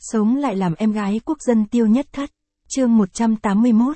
Sống lại làm em gái quốc dân Tiêu Nhất Thất. Chương 181.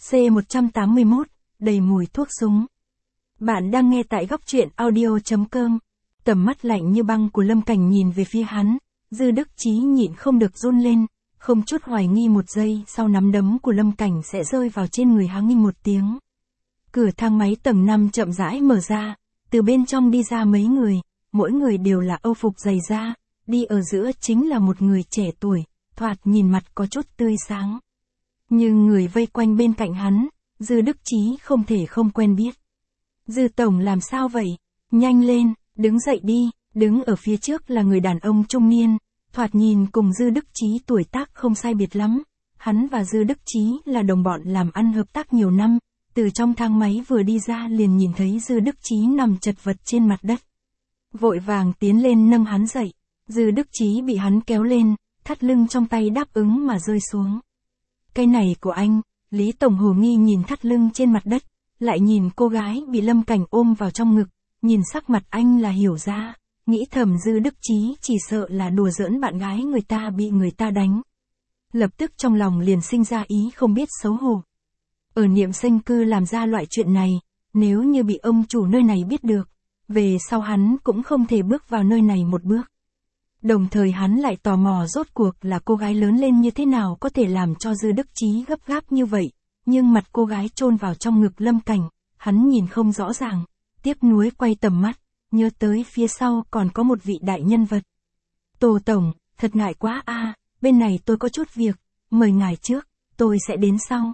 C181, đầy mùi thuốc súng. Bạn đang nghe tại góc truyện audio.com. Tầm mắt lạnh như băng của Lâm Cảnh nhìn về phía hắn, Dư Đức Chí nhịn không được run lên, không chút hoài nghi một giây sau nắm đấm của Lâm Cảnh sẽ rơi vào trên người hắn. Nghinh một tiếng. Cửa thang máy tầng 5 chậm rãi mở ra, từ bên trong đi ra mấy người, mỗi người đều là âu phục dày da, đi ở giữa chính là một người trẻ tuổi, thoạt nhìn mặt có chút tươi sáng. Nhưng người vây quanh bên cạnh hắn, Dư Đức Chí không thể không quen biết. Dư tổng làm sao vậy? Nhanh lên, đứng dậy đi. Đứng ở phía trước là người đàn ông trung niên, thoạt nhìn cùng Dư Đức Chí tuổi tác không sai biệt lắm. Hắn và Dư Đức Chí là đồng bọn làm ăn hợp tác nhiều năm, từ trong thang máy vừa đi ra liền nhìn thấy Dư Đức Chí nằm chật vật trên mặt đất. Vội vàng tiến lên nâng hắn dậy, Dư Đức Chí bị hắn kéo lên, thắt lưng trong tay đáp ứng mà rơi xuống. Cái này của anh, Lý Tổng hồ nghi nhìn thắt lưng trên mặt đất, lại nhìn cô gái bị Lâm Cảnh ôm vào trong ngực, nhìn sắc mặt anh là hiểu ra, nghĩ thầm Dư Đức Chí chỉ sợ là đùa giỡn bạn gái người ta bị người ta đánh. Lập tức trong lòng liền sinh ra ý không biết xấu hổ. Ở Niệm Xanh Cư làm ra loại chuyện này, nếu như bị ông chủ nơi này biết được, về sau hắn cũng không thể bước vào nơi này một bước. Đồng thời hắn lại tò mò rốt cuộc là cô gái lớn lên như thế nào có thể làm cho Dư Đức Chí gấp gáp như vậy, nhưng mặt cô gái chôn vào trong ngực Lâm Cảnh, hắn nhìn không rõ ràng, tiếc nuối quay tầm mắt, nhớ tới phía sau còn có một vị đại nhân vật. Tô Tổng, thật ngại quá a, bên này tôi có chút việc, mời ngài trước, tôi sẽ đến sau.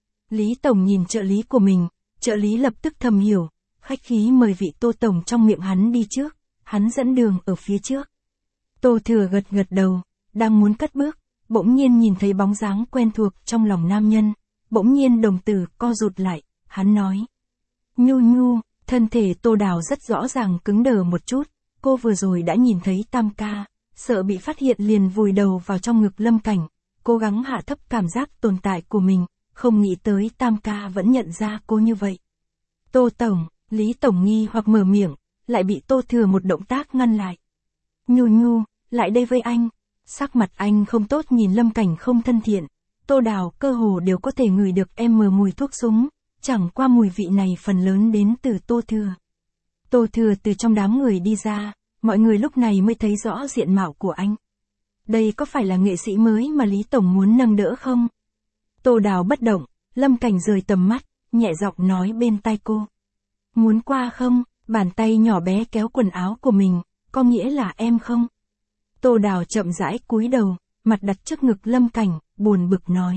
Lý Tổng nhìn trợ lý của mình, trợ lý lập tức thầm hiểu, khách khí mời vị Tô Tổng trong miệng hắn đi trước, hắn dẫn đường ở phía trước. Tô Thừa gật gật đầu, đang muốn cất bước, bỗng nhiên nhìn thấy bóng dáng quen thuộc trong lòng nam nhân, bỗng nhiên đồng tử co rụt lại, hắn nói. Nhu nhu, thân thể Tô Đào rất rõ ràng cứng đờ một chút, cô vừa rồi đã nhìn thấy Tam ca, sợ bị phát hiện liền vùi đầu vào trong ngực Lâm Cảnh, cố gắng hạ thấp cảm giác tồn tại của mình, không nghĩ tới Tam ca vẫn nhận ra cô như vậy. Tô Tổng, Lý Tổng nghi hoặc mở miệng, lại bị Tô Thừa một động tác ngăn lại. Nhu nhu, lại đây với anh. Sắc mặt anh không tốt nhìn Lâm Cảnh không thân thiện, Tô Đào cơ hồ đều có thể ngửi được mùi thuốc súng, chẳng qua mùi vị này phần lớn đến từ Tô Thừa. Tô Thừa từ trong đám người đi ra, mọi người lúc này mới thấy rõ diện mạo của anh. Đây có phải là nghệ sĩ mới mà Lý Tổng muốn nâng đỡ không? Tô Đào bất động, Lâm Cảnh rời tầm mắt, nhẹ giọng nói bên tai cô. Muốn qua không? Bàn tay nhỏ bé kéo quần áo của mình, có nghĩa là em không? Tô Đào chậm rãi cúi đầu, mặt đặt trước ngực Lâm Cảnh, buồn bực nói.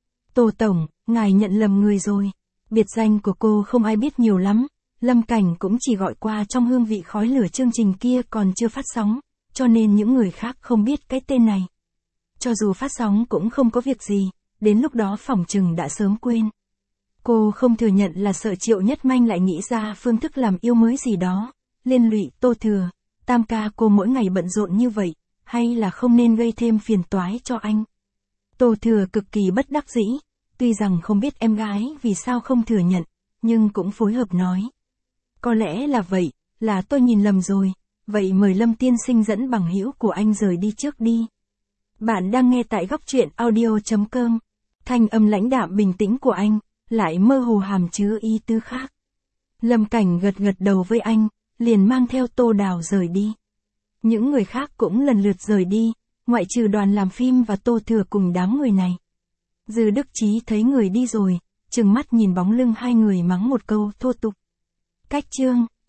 Tô Tổng, ngài nhận lầm người rồi. Biệt danh của cô không ai biết nhiều lắm, Lâm Cảnh cũng chỉ gọi qua trong hương vị khói lửa chương trình kia còn chưa phát sóng, cho nên những người khác không biết cái tên này. Cho dù phát sóng cũng không có việc gì, đến lúc đó phỏng chừng đã sớm quên. Cô không thừa nhận là sợ Triệu Nhất Manh lại nghĩ ra phương thức làm yêu mới gì đó, liên lụy Tô Thừa. Tam ca cô mỗi ngày bận rộn như vậy, hay là không nên gây thêm phiền toái cho anh? Tô Thừa cực kỳ bất đắc dĩ, tuy rằng không biết em gái vì sao không thừa nhận, nhưng cũng phối hợp nói. Có lẽ là vậy, là tôi nhìn lầm rồi, vậy mời Lâm tiên sinh dẫn bằng hữu của anh rời đi trước đi. Bạn đang nghe tại góc truyện audio.com, thanh âm lãnh đạm bình tĩnh của anh, lại mơ hồ hàm chứa ý tứ khác. Lâm Cảnh gật gật đầu với anh, liền mang theo Tô Đào rời đi. Những người khác cũng lần lượt rời đi, ngoại trừ đoàn làm phim và Tô Thừa cùng đám người này. Dư Đức Chí thấy người đi rồi, trừng mắt nhìn bóng lưng hai người mắng một câu thô tục. Cách chương.